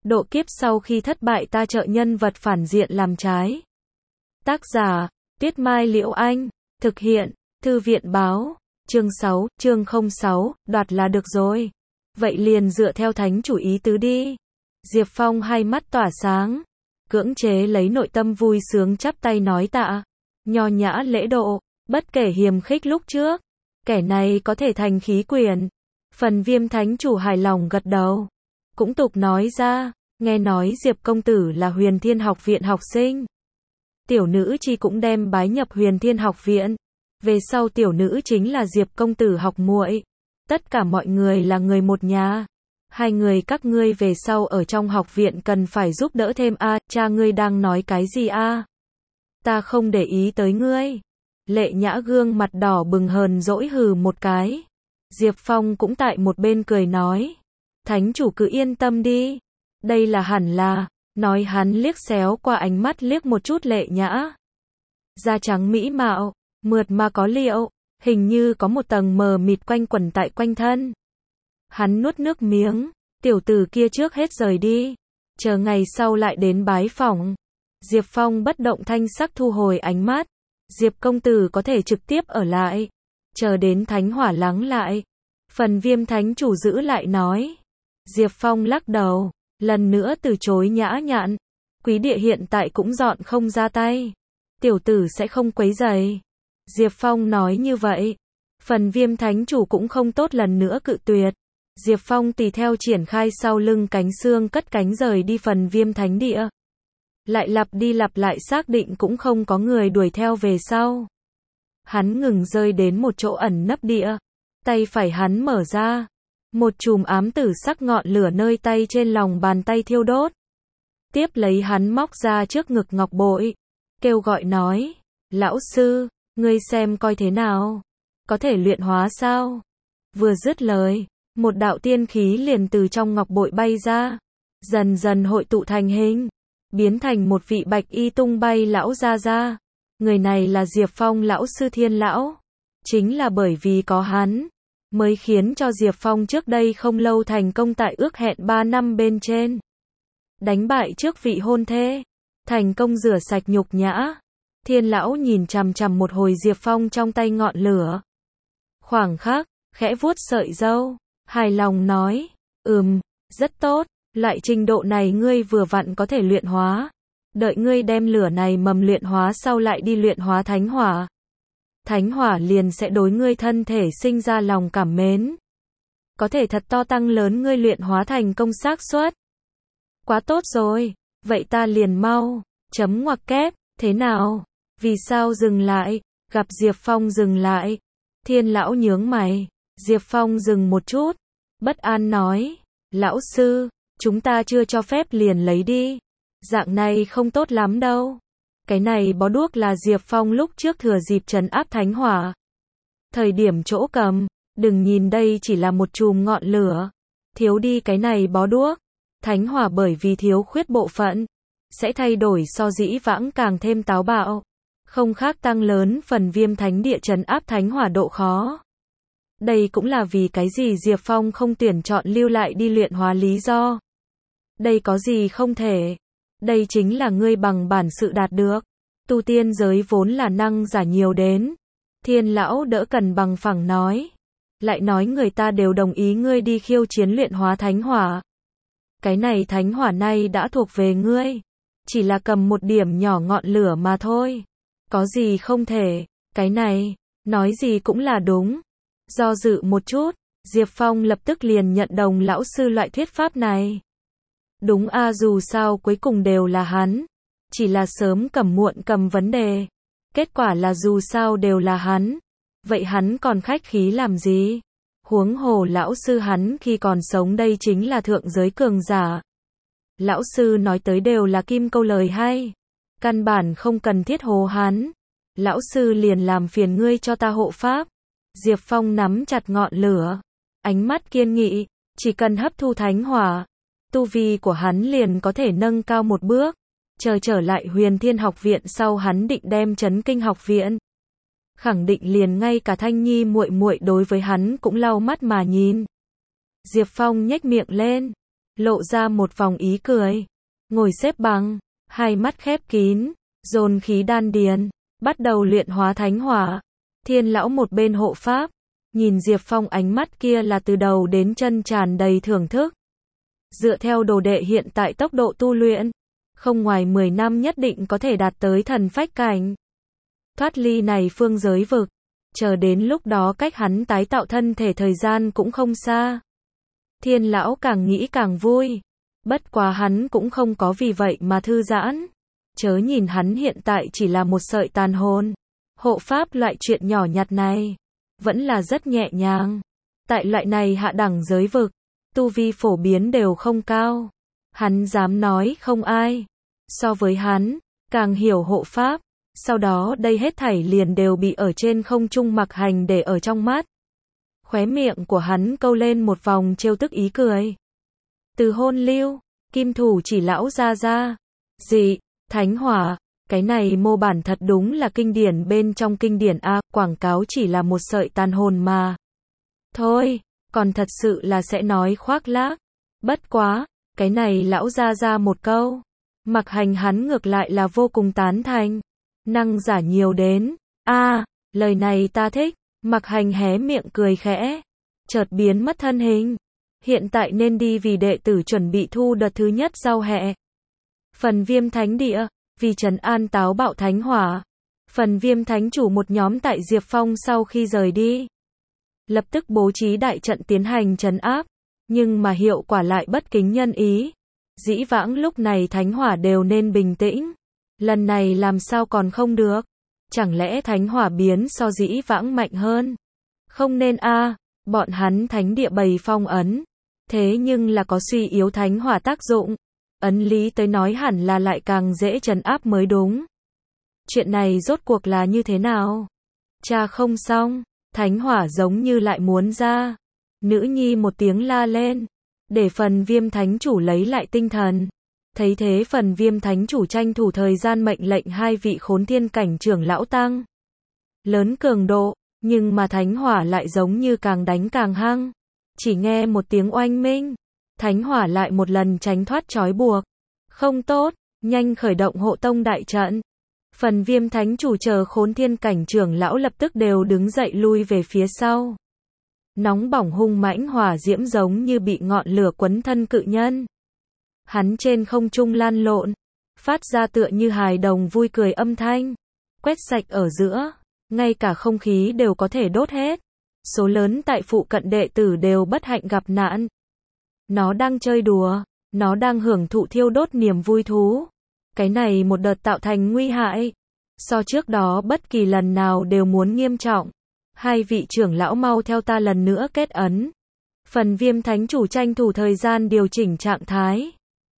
độ kiếp sau khi thất bại ta trợ nhân vật phản diện làm trái. Tác giả, Tuyết Mai Liễu Anh, thực hiện, Thư viện Báo, chương 6, chương 06, đoạt là được rồi. Vậy liền dựa theo thánh chủ ý tứ đi. Diệp Phong hai mắt tỏa sáng, cưỡng chế lấy nội tâm vui sướng chắp tay nói tạ. Nho nhã lễ độ, bất kể hiềm khích lúc trước. Kẻ này có thể thành khí quyển. Phần Viêm thánh chủ hài lòng gật đầu. Cũng tục nói ra, nghe nói Diệp công tử là Huyền Thiên học viện học sinh. Tiểu nữ chi cũng đem bái nhập Huyền Thiên học viện. Về sau tiểu nữ chính là Diệp công tử học muội. Tất cả mọi người là người một nhà. Hai người các ngươi về sau ở trong học viện cần phải giúp đỡ thêm a. Cha ngươi đang nói cái gì a? Ta không để ý tới ngươi. Lệ Nhã gương mặt đỏ bừng hờn dỗi hừ một cái. Diệp Phong cũng tại một bên cười nói. Thánh chủ cứ yên tâm đi. Đây là hẳn là. Nói hắn liếc xéo qua ánh mắt liếc một chút Lệ Nhã. Da trắng mỹ mạo, mượt mà có liệu, hình như có một tầng mờ mịt quanh quẩn tại quanh thân. Hắn nuốt nước miếng, tiểu tử kia trước hết rời đi, chờ ngày sau lại đến bái phỏng. Diệp Phong bất động thanh sắc thu hồi ánh mắt. Diệp công tử có thể trực tiếp ở lại, chờ đến thánh hỏa lắng lại. Phần Viêm thánh chủ giữ lại nói. Diệp Phong lắc đầu, lần nữa từ chối nhã nhặn. Quý địa hiện tại cũng dọn không ra tay. Tiểu tử sẽ không quấy rầy. Diệp Phong nói như vậy. Phần Viêm thánh chủ cũng không tốt lần nữa cự tuyệt. Diệp Phong tùy theo triển khai sau lưng cánh xương cất cánh rời đi Phần Viêm thánh địa. Lại lặp đi lặp lại xác định cũng không có người đuổi theo về sau. Hắn ngừng rơi đến một chỗ ẩn nấp địa. Tay phải hắn mở ra. Một chùm ám tử sắc ngọn lửa nơi tay trên lòng bàn tay thiêu đốt. Tiếp lấy hắn móc ra trước ngực ngọc bội. Kêu gọi nói. Lão sư, ngươi xem coi thế nào. Có thể luyện hóa sao? Vừa dứt lời, một đạo tiên khí liền từ trong ngọc bội bay ra. Dần dần hội tụ thành hình. Biến thành một vị bạch y tung bay lão ra ra. Người này là Diệp Phong lão sư Thiên lão. Chính là bởi vì có hắn, mới khiến cho Diệp Phong trước đây không lâu thành công tại ước hẹn 3 năm bên trên. Đánh bại trước vị hôn thê. Thành công rửa sạch nhục nhã. Thiên lão nhìn chằm chằm một hồi Diệp Phong trong tay ngọn lửa. Khoảng khắc, khẽ vuốt sợi râu. Hài lòng nói. Rất tốt. Loại trình độ này ngươi vừa vặn có thể luyện hóa. Đợi ngươi đem lửa này mầm luyện hóa sau lại đi luyện hóa thánh hỏa. Thánh hỏa liền sẽ đối ngươi thân thể sinh ra lòng cảm mến. Có thể thật to tăng lớn ngươi luyện hóa thành công xác suất. Quá tốt rồi, vậy ta liền mau. Chấm ngoặc kép, thế nào? Vì sao dừng lại? Gặp Diệp Phong dừng lại. Thiên lão nhướng mày. Diệp Phong dừng một chút. Bất an nói. Lão sư, chúng ta chưa cho phép liền lấy đi. Dạng này không tốt lắm đâu. Cái này bó đuốc là Diệp Phong lúc trước thừa dịp trấn áp thánh hỏa. Thời điểm chỗ cầm, đừng nhìn đây chỉ là một chùm ngọn lửa. Thiếu đi cái này bó đuốc. Thánh hỏa bởi vì thiếu khuyết bộ phận, sẽ thay đổi so dĩ vãng càng thêm táo bạo. Không khác tăng lớn Phần Viêm thánh địa trấn áp thánh hỏa độ khó. Đây cũng là vì cái gì Diệp Phong không tuyển chọn lưu lại đi luyện hóa lý do. Đây có gì không thể. Đây chính là ngươi bằng bản sự đạt được. Tu tiên giới vốn là năng giả nhiều đến. Thiên lão đỡ cần bằng phẳng nói. Lại nói người ta đều đồng ý ngươi đi khiêu chiến luyện hóa thánh hỏa. Cái này thánh hỏa này đã thuộc về ngươi. Chỉ là cầm một điểm nhỏ ngọn lửa mà thôi. Có gì không thể. Cái này, nói gì cũng là đúng. Do dự một chút, Diệp Phong lập tức liền nhận đồng lão sư loại thuyết pháp này. Đúng a, dù sao cuối cùng đều là hắn. Chỉ là sớm cầm muộn cầm vấn đề. Kết quả là dù sao đều là hắn. Vậy hắn còn khách khí làm gì? Huống hồ lão sư hắn khi còn sống đây chính là thượng giới cường giả. Lão sư nói tới đều là kim câu lời hay. Căn bản không cần thiết hồ hắn. Lão sư liền làm phiền ngươi cho ta hộ pháp. Diệp Phong nắm chặt ngọn lửa. Ánh mắt kiên nghị. Chỉ cần hấp thu thánh hỏa, tu vi của hắn liền có thể nâng cao một bước. Chờ trở lại Huyền Thiên học viện sau hắn định đem chấn kinh học viện. Khẳng định liền ngay cả Thanh Nhi muội muội đối với hắn cũng lau mắt mà nhìn. Diệp Phong nhếch miệng lên. lộ ra một vòng ý cười. Ngồi xếp bằng, hai mắt khép kín, dồn khí đan điền, bắt đầu luyện hóa thánh hỏa. Thiên lão một bên hộ pháp, nhìn Diệp Phong ánh mắt kia là từ đầu đến chân tràn đầy thưởng thức. Dựa theo đồ đệ hiện tại tốc độ tu luyện, không ngoài 10 năm nhất định có thể đạt tới thần phách cảnh. Thoát ly này phương giới vực, chờ đến lúc đó cách hắn tái tạo thân thể thời gian cũng không xa. Thiên lão càng nghĩ càng vui, bất quá hắn cũng không có vì vậy mà thư giãn. Chớ nhìn hắn hiện tại chỉ là một sợi tàn hồn, hộ pháp loại chuyện nhỏ nhặt này, vẫn là rất nhẹ nhàng. Tại loại này hạ đẳng giới vực, tu vi phổ biến đều không cao. Hắn dám nói không ai so với hắn càng hiểu hộ pháp. Sau đó đây hết thảy liền đều bị ở trên không trung Mặc Hành để ở trong mắt. Khóe miệng của hắn câu lên một vòng trêu tức ý cười. Từ hôn lưu, kim thủ chỉ lão ra. Dị, thánh hỏa, cái này mô bản thật đúng là kinh điển bên trong kinh điển a, quảng cáo chỉ là một sợi tàn hồn mà. Thôi, còn thật sự là sẽ nói khoác lác. Bất quá, cái này lão ra một câu. Mặc Hành hắn ngược lại là vô cùng tán thành. Năng giả nhiều đến. Lời này ta thích. Mặc Hành hé miệng cười khẽ, chợt biến mất thân hình. Hiện tại nên đi vì đệ tử chuẩn bị thu đợt thứ nhất giao hẹ. Phần Viêm Thánh Địa, vì trấn an táo bạo thánh hỏa. Phần Viêm Thánh chủ một nhóm tại Diệp Phong sau khi rời đi, lập tức bố trí đại trận tiến hành trấn áp, nhưng mà hiệu quả lại bất kính nhân ý. Dĩ vãng lúc này thánh hỏa đều nên bình tĩnh, lần này làm sao còn không được? Chẳng lẽ thánh hỏa biến so dĩ vãng mạnh hơn? Không nên bọn hắn thánh địa bày phong ấn, thế nhưng là có suy yếu thánh hỏa tác dụng. Ấn lý tới nói hẳn là lại càng dễ trấn áp mới đúng. Chuyện này rốt cuộc là như thế nào? Cha không xong, thánh hỏa giống như lại muốn ra. Nữ nhi một tiếng la lên, để Phần Viêm Thánh chủ lấy lại tinh thần. Thấy thế Phần Viêm Thánh chủ tranh thủ thời gian mệnh lệnh hai vị Khốn Thiên cảnh trưởng lão tăng lớn cường độ, nhưng mà thánh hỏa lại giống như càng đánh càng hăng. Chỉ nghe một tiếng oanh minh, thánh hỏa lại một lần tránh thoát trói buộc. Không tốt, nhanh khởi động hộ tông đại trận. Phần Viêm Thánh chủ chờ Khốn Thiên cảnh trưởng lão lập tức đều đứng dậy lui về phía sau. Nóng bỏng hung mãnh hỏa diễm giống như bị ngọn lửa quấn thân cự nhân. Hắn trên không trung lan lộn, phát ra tựa như hài đồng vui cười âm thanh, quét sạch ở giữa, ngay cả không khí đều có thể đốt hết. Số lớn tại phụ cận đệ tử đều bất hạnh gặp nạn. Nó đang chơi đùa, nó đang hưởng thụ thiêu đốt niềm vui thú. Cái này một đợt tạo thành nguy hại, so trước đó bất kỳ lần nào đều muốn nghiêm trọng. Hai vị trưởng lão mau theo ta lần nữa kết ấn. Phần Viêm Thánh chủ tranh thủ thời gian điều chỉnh trạng thái.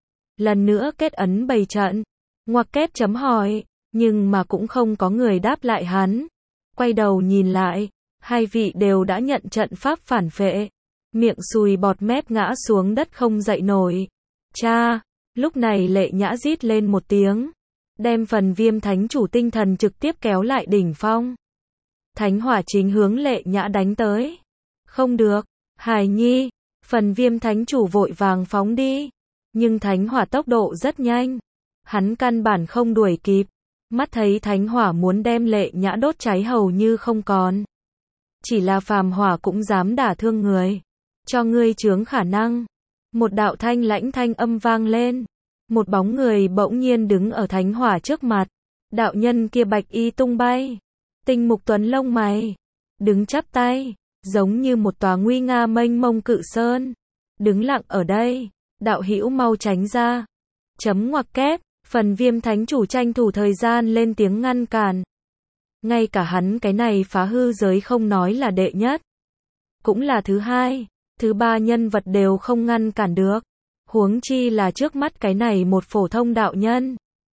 Lần nữa kết ấn bày trận. Ngoặc kép chấm hỏi, nhưng mà cũng không có người đáp lại hắn. Quay đầu nhìn lại, hai vị đều đã nhận trận pháp phản phệ. Miệng sùi bọt mép ngã xuống đất không dậy nổi. Cha, lúc này Lệ Nhã rít lên một tiếng, đem Phần Viêm Thánh chủ tinh thần trực tiếp kéo lại đỉnh phong. Thánh hỏa chính hướng Lệ Nhã đánh tới. Không được, hài nhi. Phần Viêm Thánh chủ vội vàng phóng đi, nhưng thánh hỏa tốc độ rất nhanh, hắn căn bản không đuổi kịp. Mắt thấy thánh hỏa muốn đem Lệ Nhã đốt cháy hầu như không còn. Chỉ là phàm hỏa cũng dám đả thương người, cho ngươi chướng khả năng. Một đạo thanh lãnh thanh âm vang lên, một bóng người bỗng nhiên đứng ở thánh hỏa trước mặt. Đạo nhân kia bạch y tung bay, tinh mục tuấn lông mày, đứng chắp tay, giống như một tòa nguy nga mênh mông cự sơn, đứng lặng ở đây. Đạo hữu mau tránh ra. Chấm ngoặc kép, Phần Viêm Thánh chủ tranh thủ thời gian lên tiếng ngăn cản. Ngay cả hắn cái này phá hư giới không nói là đệ nhất, cũng là thứ hai, thứ ba nhân vật đều không ngăn cản được. Huống chi là trước mắt cái này một phổ thông đạo nhân.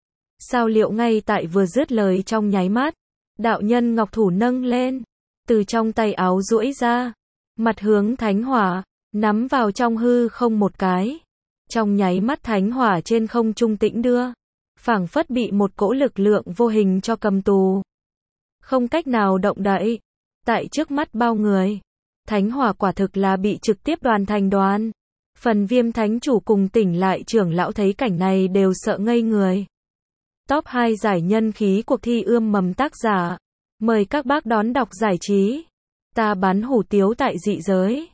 Sao liệu ngay tại vừa dứt lời trong nháy mắt, đạo nhân ngọc thủ nâng lên, từ trong tay áo duỗi ra, mặt hướng thánh hỏa, nắm vào trong hư không một cái. Trong nháy mắt thánh hỏa trên không trung tĩnh đưa, phảng phất bị một cỗ lực lượng vô hình cho cầm tù, không cách nào động đậy. Tại trước mắt bao người, thánh hỏa quả thực là bị trực tiếp đoàn thành đoàn. Phần Viêm Thánh Chủ cùng Tỉnh Lại trưởng lão thấy cảnh này đều sợ ngây người. Top 2 giải nhân khí cuộc thi ươm mầm tác giả. Mời các bác đón đọc giải trí. Ta bán hủ tiếu tại dị giới.